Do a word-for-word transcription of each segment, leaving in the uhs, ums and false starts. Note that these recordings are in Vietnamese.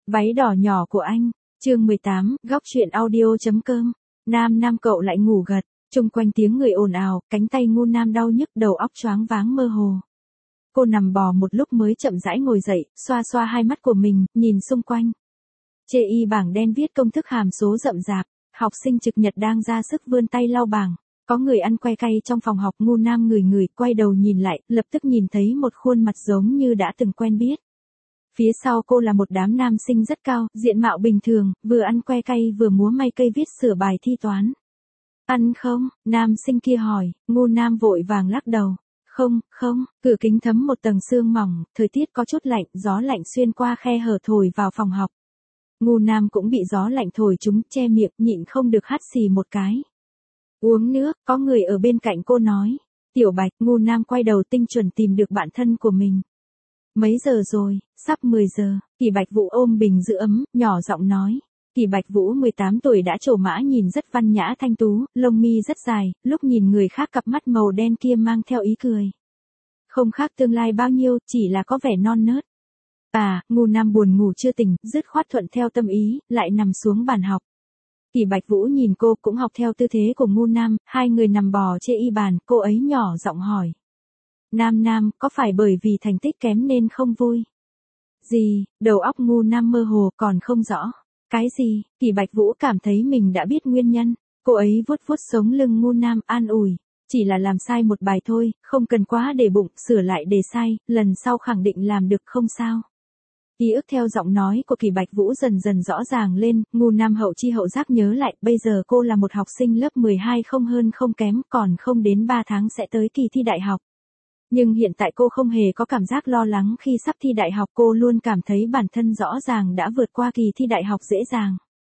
Váy đỏ nhỏ của anh, chương mười tám, góc truyện audio.com. Nam Nam cậu lại ngủ gật, chung quanh tiếng người ồn ào, cánh tay ngu Nam đau nhức, đầu óc choáng váng mơ hồ. Cô nằm bò một lúc mới chậm rãi ngồi dậy, xoa xoa hai mắt của mình, nhìn xung quanh. Chê y bảng đen viết công thức hàm số rậm rạp, học sinh trực nhật đang ra sức vươn tay lau bảng. Có người ăn que cay trong phòng học, ngu Nam ngửi ngửi, quay đầu nhìn lại, lập tức nhìn thấy một khuôn mặt giống như đã từng quen biết. Phía sau cô là một đám nam sinh rất cao, diện mạo bình thường, vừa ăn que cay vừa múa may cây viết sửa bài thi toán. Ăn không? Nam sinh kia hỏi, ngu Nam vội vàng lắc đầu. Không, không, cửa kính thấm một tầng sương mỏng, thời tiết có chút lạnh, gió lạnh xuyên qua khe hở thổi vào phòng học. Ngu Nam cũng bị gió lạnh thổi trúng, che miệng, nhịn không được hắt xì một cái. Uống nước, có người ở bên cạnh cô nói. Tiểu Bạch, ngu Nam quay đầu tinh chuẩn tìm được bạn thân của mình. Mấy giờ rồi? Sắp mười giờ, Kỳ Bạch Vũ ôm bình giữ ấm, nhỏ giọng nói. Kỳ Bạch Vũ mười tám tuổi đã trổ mã, nhìn rất văn nhã thanh tú, lông mi rất dài, lúc nhìn người khác cặp mắt màu đen kia mang theo ý cười. Không khác tương lai bao nhiêu, chỉ là có vẻ non nớt. À, ngu Nam buồn ngủ chưa tỉnh, dứt khoát thuận theo tâm ý, lại nằm xuống bàn học. Kỳ Bạch Vũ nhìn cô cũng học theo tư thế của ngu Nam, hai người nằm bò chê y bàn, cô ấy nhỏ giọng hỏi. Nam Nam, có phải bởi vì thành tích kém nên không vui? Gì? Đầu óc ngu Nam mơ hồ, còn không rõ. Cái gì? Kỳ Bạch Vũ cảm thấy mình đã biết nguyên nhân. Cô ấy vuốt vuốt sống lưng ngu Nam, an ủi. Chỉ là làm sai một bài thôi, không cần quá để bụng, sửa lại đề sai, lần sau khẳng định làm được không sao. Ký ức theo giọng nói của Kỳ Bạch Vũ dần dần rõ ràng lên, ngu Nam hậu chi hậu giác nhớ lại, bây giờ cô là một học sinh lớp mười hai, không hơn không kém, còn không đến ba tháng sẽ tới kỳ thi đại học. Nhưng hiện tại cô không hề có cảm giác lo lắng khi sắp thi đại học, cô luôn cảm thấy bản thân rõ ràng đã vượt qua kỳ thi đại học dễ dàng.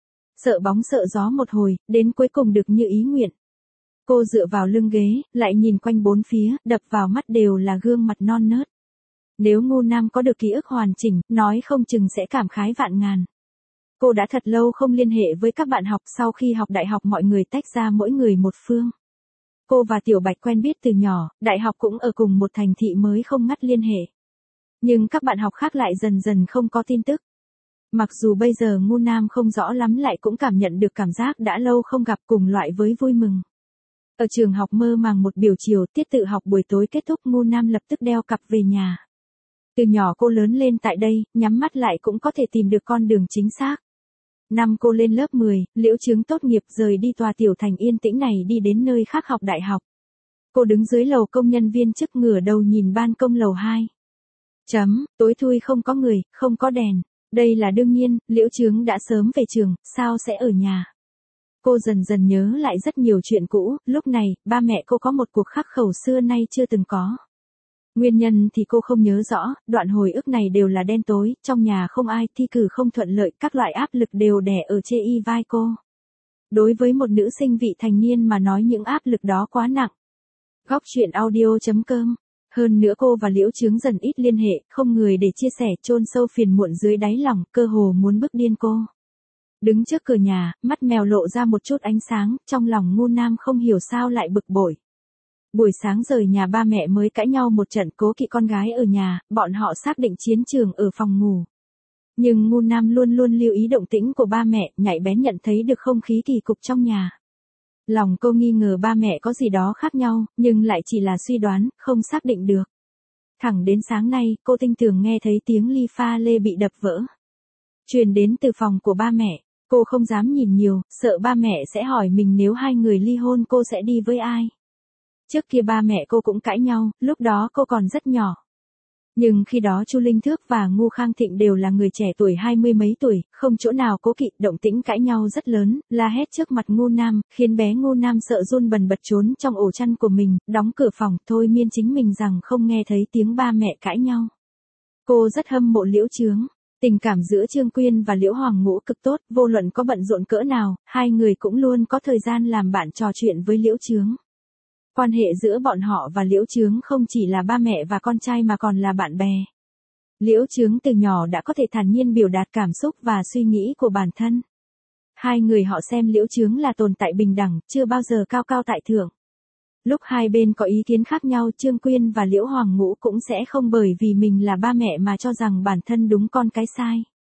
Sợ bóng sợ gió một hồi, đến cuối cùng được như ý nguyện. Cô dựa vào lưng ghế, lại nhìn quanh bốn phía, đập vào mắt đều là gương mặt non nớt. Nếu ngu Nam có được ký ức hoàn chỉnh, nói không chừng sẽ cảm khái vạn ngàn. Cô đã thật lâu không liên hệ với các bạn học, sau khi học đại học mọi người tách ra mỗi người một phương. Cô và Tiểu Bạch quen biết từ nhỏ, đại học cũng ở cùng một thành thị mới không ngắt liên hệ. Nhưng các bạn học khác lại dần dần không có tin tức. Mặc dù bây giờ ngu Nam không rõ lắm, lại cũng cảm nhận được cảm giác đã lâu không gặp, cùng loại với vui mừng. Ở trường học mơ màng một buổi chiều, tiết tự học buổi tối kết thúc, ngu Nam lập tức đeo cặp về nhà. Từ nhỏ cô lớn lên tại đây, nhắm mắt lại cũng có thể tìm được con đường chính xác. Năm cô lên lớp mười, Liễu Chướng tốt nghiệp rời đi tòa tiểu thành yên tĩnh này đi đến nơi khác học đại học. Cô đứng dưới lầu công nhân viên chức, ngửa đầu nhìn ban công lầu hai. Chấm, tối thui không có người, không có đèn. Đây là đương nhiên, Liễu Chướng đã sớm về trường, sao sẽ ở nhà. Cô dần dần nhớ lại rất nhiều chuyện cũ, lúc này, ba mẹ cô có một cuộc khắc khẩu xưa nay chưa từng có. Nguyên nhân thì cô không nhớ rõ, đoạn hồi ức này đều là đen tối, trong nhà không ai, thi cử không thuận lợi, các loại áp lực đều đè ở chê y vai cô. Đối với một nữ sinh vị thành niên mà nói những áp lực đó quá nặng. Góc truyện audio.com. Hơn nữa cô và Liễu Chướng dần ít liên hệ, không người để chia sẻ, chôn sâu phiền muộn dưới đáy lòng, cơ hồ muốn bức điên cô. Đứng trước cửa nhà, mắt mèo lộ ra một chút ánh sáng, trong lòng ngu Nam không hiểu sao lại bực bội. Buổi sáng rời nhà ba mẹ mới cãi nhau một trận, cố kỵ con gái ở nhà, bọn họ xác định chiến trường ở phòng ngủ. Nhưng ngu Nam luôn luôn lưu ý động tĩnh của ba mẹ, nhạy bén nhận thấy được không khí kỳ cục trong nhà. Lòng cô nghi ngờ ba mẹ có gì đó khác nhau, nhưng lại chỉ là suy đoán, không xác định được. Thẳng đến sáng nay, cô tinh tường nghe thấy tiếng ly pha lê bị đập vỡ. Truyền đến từ phòng của ba mẹ, cô không dám nhìn nhiều, sợ ba mẹ sẽ hỏi mình nếu hai người ly hôn cô sẽ đi với ai. Trước kia ba mẹ cô cũng cãi nhau, lúc đó cô còn rất nhỏ. Nhưng khi đó Chu Linh Thước và Ngu Khang Thịnh đều là người trẻ tuổi hai mươi mấy tuổi, không chỗ nào cố kỵ, động tĩnh cãi nhau rất lớn, la hét trước mặt ngu Nam, khiến bé ngu Nam sợ run bần bật trốn trong ổ chăn của mình, đóng cửa phòng, thôi miên chính mình rằng không nghe thấy tiếng ba mẹ cãi nhau. Cô rất hâm mộ Liễu Chướng. Tình cảm giữa Trương Quyên và Liễu Hoàng Ngũ cực tốt, vô luận có bận rộn cỡ nào, hai người cũng luôn có thời gian làm bạn trò chuyện với Liễu Chướng. Quan hệ giữa bọn họ và Liễu Chướng không chỉ là ba mẹ và con trai mà còn là bạn bè. Liễu Chướng từ nhỏ đã có thể thản nhiên biểu đạt cảm xúc và suy nghĩ của bản thân. Hai người họ xem Liễu Chướng là tồn tại bình đẳng, chưa bao giờ cao cao tại thượng. Lúc hai bên có ý kiến khác nhau, Trương Quyên và Liễu Hoàng Ngũ cũng sẽ không bởi vì mình là ba mẹ mà cho rằng bản thân đúng con cái sai.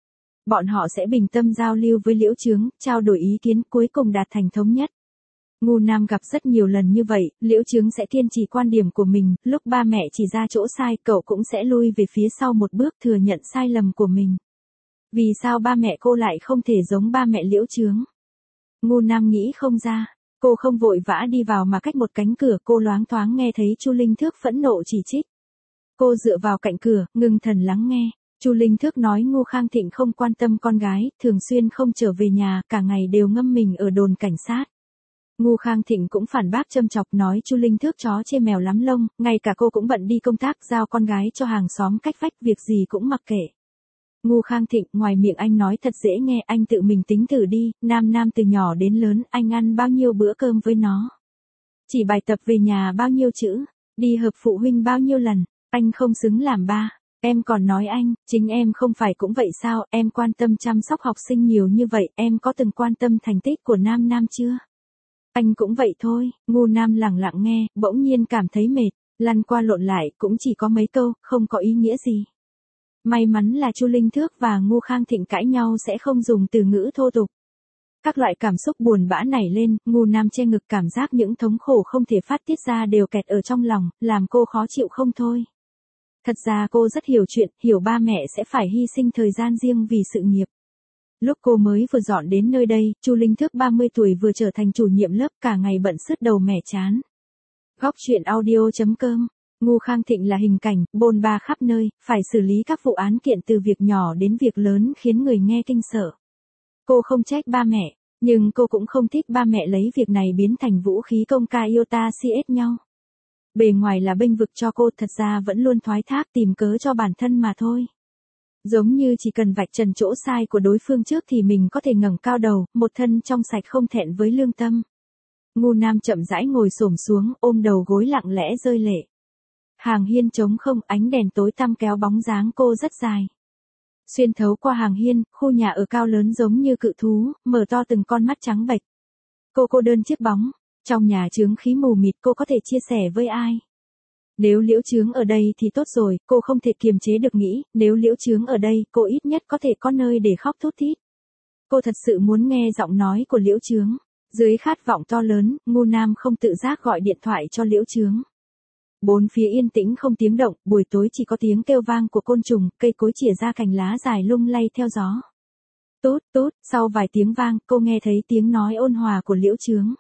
Bọn họ sẽ bình tâm giao lưu với Liễu Chướng, trao đổi ý kiến, cuối cùng đạt thành thống nhất. Ngu Nam gặp rất nhiều lần như vậy, Liễu Chướng sẽ kiên trì quan điểm của mình, lúc ba mẹ chỉ ra chỗ sai, cậu cũng sẽ lui về phía sau một bước thừa nhận sai lầm của mình. Vì sao ba mẹ cô lại không thể giống ba mẹ Liễu Chướng? Ngu Nam nghĩ không ra. Cô không vội vã đi vào mà cách một cánh cửa, cô loáng thoáng nghe thấy Chu Linh Thước phẫn nộ chỉ trích. Cô dựa vào cạnh cửa, ngưng thần lắng nghe. Chu Linh Thước nói Ngô Khang Thịnh không quan tâm con gái, thường xuyên không trở về nhà, cả ngày đều ngâm mình ở đồn cảnh sát. Ngô Khang Thịnh cũng phản bác châm chọc nói Chu Linh Thước chó chê mèo lắm lông, ngay cả cô cũng bận đi công tác giao con gái cho hàng xóm cách vách, việc gì cũng mặc kệ. Ngô Khang Thịnh, ngoài miệng anh nói thật dễ nghe, anh tự mình tính thử đi, Nam Nam từ nhỏ đến lớn, anh ăn bao nhiêu bữa cơm với nó? Chỉ bài tập về nhà bao nhiêu chữ? Đi họp phụ huynh bao nhiêu lần? Anh không xứng làm ba. Em còn nói anh, chính em không phải cũng vậy sao, em quan tâm chăm sóc học sinh nhiều như vậy, em có từng quan tâm thành tích của Nam Nam chưa? Anh cũng vậy thôi. Ngô Nam lặng lặng nghe, bỗng nhiên cảm thấy mệt, lăn qua lộn lại, cũng chỉ có mấy câu, không có ý nghĩa gì. May mắn là Chu Linh Thước và Ngô Khang Thịnh cãi nhau sẽ không dùng từ ngữ thô tục. Các loại cảm xúc buồn bã nảy lên, Ngô Nam che ngực, cảm giác những thống khổ không thể phát tiết ra đều kẹt ở trong lòng, làm cô khó chịu không thôi. Thật ra cô rất hiểu chuyện, hiểu ba mẹ sẽ phải hy sinh thời gian riêng vì sự nghiệp. Lúc cô mới vừa dọn đến nơi đây, Chu Linh Thước ba mươi tuổi vừa trở thành chủ nhiệm lớp, cả ngày bận sứt đầu mẻ chán. Góc truyện audio chấm com. Ngô Khang Thịnh là hình cảnh, bôn ba khắp nơi, phải xử lý các vụ án kiện từ việc nhỏ đến việc lớn khiến người nghe kinh sợ. Cô không trách ba mẹ, nhưng cô cũng không thích ba mẹ lấy việc này biến thành vũ khí công khai yêu ta si ết nhau. Bề ngoài là bênh vực cho cô, thật ra vẫn luôn thoái thác tìm cớ cho bản thân mà thôi. Giống như chỉ cần vạch trần chỗ sai của đối phương trước thì mình có thể ngẩng cao đầu, một thân trong sạch không thẹn với lương tâm. Ngô Nam chậm rãi ngồi xổm xuống, ôm đầu gối lặng lẽ rơi lệ. Hàng hiên trống không, ánh đèn tối tăm kéo bóng dáng cô rất dài. Xuyên thấu qua hàng hiên, khu nhà ở cao lớn giống như cự thú, mở to từng con mắt trắng bệch. Cô cô đơn chiếc bóng, trong nhà chướng khí mù mịt, cô có thể chia sẻ với ai? Nếu Liễu Chướng ở đây thì tốt rồi, cô không thể kiềm chế được nghĩ, nếu Liễu Chướng ở đây, cô ít nhất có thể có nơi để khóc thút thít. Cô thật sự muốn nghe giọng nói của Liễu Chướng. Dưới khát vọng to lớn, Ngô Nam không tự giác gọi điện thoại cho Liễu Chướng. Bốn phía yên tĩnh không tiếng động, buổi tối chỉ có tiếng kêu vang của côn trùng, cây cối chìa ra cành lá dài lung lay theo gió. Tốt, tốt, sau vài tiếng vang, cô nghe thấy tiếng nói ôn hòa của Liễu Chướng.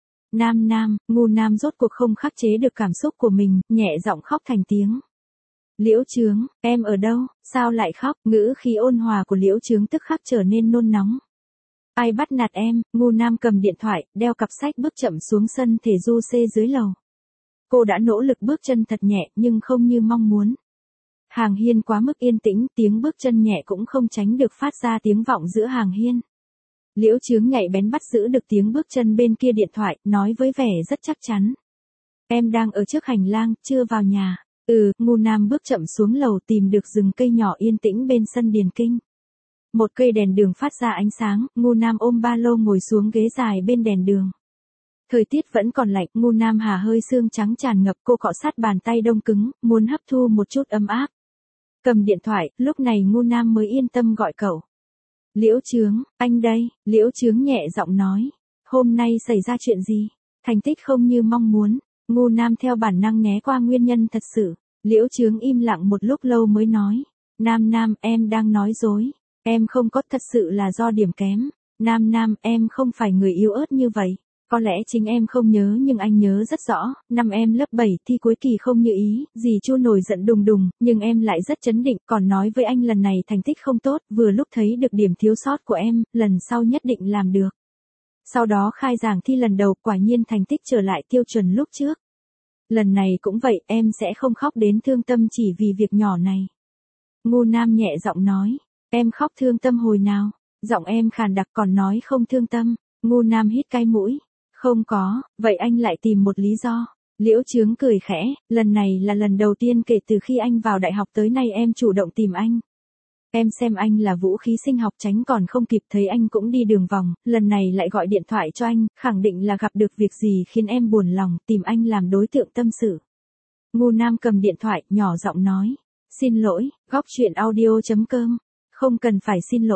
Nam Nam, Ngô Nam rốt cuộc không khắc chế được cảm xúc của mình, nhẹ giọng khóc thành tiếng. Liễu Chướng, em ở đâu, sao lại khóc? Ngữ khí ôn hòa của Liễu Chướng tức khắc trở nên nôn nóng. Ai bắt nạt em? Ngô Nam cầm điện thoại, đeo cặp sách bước chậm xuống sân thể du xê dưới lầu. Cô đã nỗ lực bước chân thật nhẹ nhưng không như mong muốn. Hàng hiên quá mức yên tĩnh, tiếng bước chân nhẹ cũng không tránh được phát ra tiếng vọng giữa hàng hiên. Liễu Chướng nhạy bén bắt giữ được tiếng bước chân bên kia điện thoại, nói với vẻ rất chắc chắn. Em đang ở trước hành lang, chưa vào nhà. Ừ, Ngô Nam bước chậm xuống lầu tìm được rừng cây nhỏ yên tĩnh bên sân điền kinh. Một cây đèn đường phát ra ánh sáng, Ngô Nam ôm ba lô ngồi xuống ghế dài bên đèn đường. Thời tiết vẫn còn lạnh, Ngô Nam hà hơi sương trắng tràn ngập, cô cọ sát bàn tay đông cứng, muốn hấp thu một chút ấm áp. Cầm điện thoại, lúc này Ngô Nam mới yên tâm gọi cậu. Liễu Chướng, anh đây, Liễu Chướng nhẹ giọng nói. Hôm nay xảy ra chuyện gì? Thành tích không như mong muốn. Ngô Nam theo bản năng né qua nguyên nhân thật sự. Liễu Chướng im lặng một lúc lâu mới nói. Nam Nam, em đang nói dối. Em không có, thật sự là do điểm kém. Nam Nam, em không phải người yếu ớt như vậy. Có lẽ chính em không nhớ nhưng anh nhớ rất rõ, năm em lớp bảy thi cuối kỳ không như ý, dì Chu nổi giận đùng đùng, nhưng em lại rất trấn định, còn nói với anh lần này thành tích không tốt, vừa lúc thấy được điểm thiếu sót của em, lần sau nhất định làm được. Sau đó khai giảng thi lần đầu, quả nhiên thành tích trở lại tiêu chuẩn lúc trước. Lần này cũng vậy, em sẽ không khóc đến thương tâm chỉ vì việc nhỏ này. Ngô Nam nhẹ giọng nói, em khóc thương tâm hồi nào? Giọng em khàn đặc còn nói không thương tâm. Ngô Nam hít cái mũi. Không có, vậy anh lại tìm một lý do. Liễu Chướng cười khẽ, lần này là lần đầu tiên kể từ khi anh vào đại học tới nay em chủ động tìm anh. Em xem anh là vũ khí sinh học tránh còn không kịp, thấy anh cũng đi đường vòng, lần này lại gọi điện thoại cho anh, khẳng định là gặp được việc gì khiến em buồn lòng, tìm anh làm đối tượng tâm sự. Ngô Nam cầm điện thoại, nhỏ giọng nói. Xin lỗi, góc truyện audio chấm com. Không cần phải xin lỗi.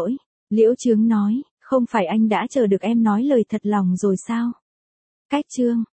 Liễu Trướng nói, không phải anh đã chờ được em nói lời thật lòng rồi sao? Cách chương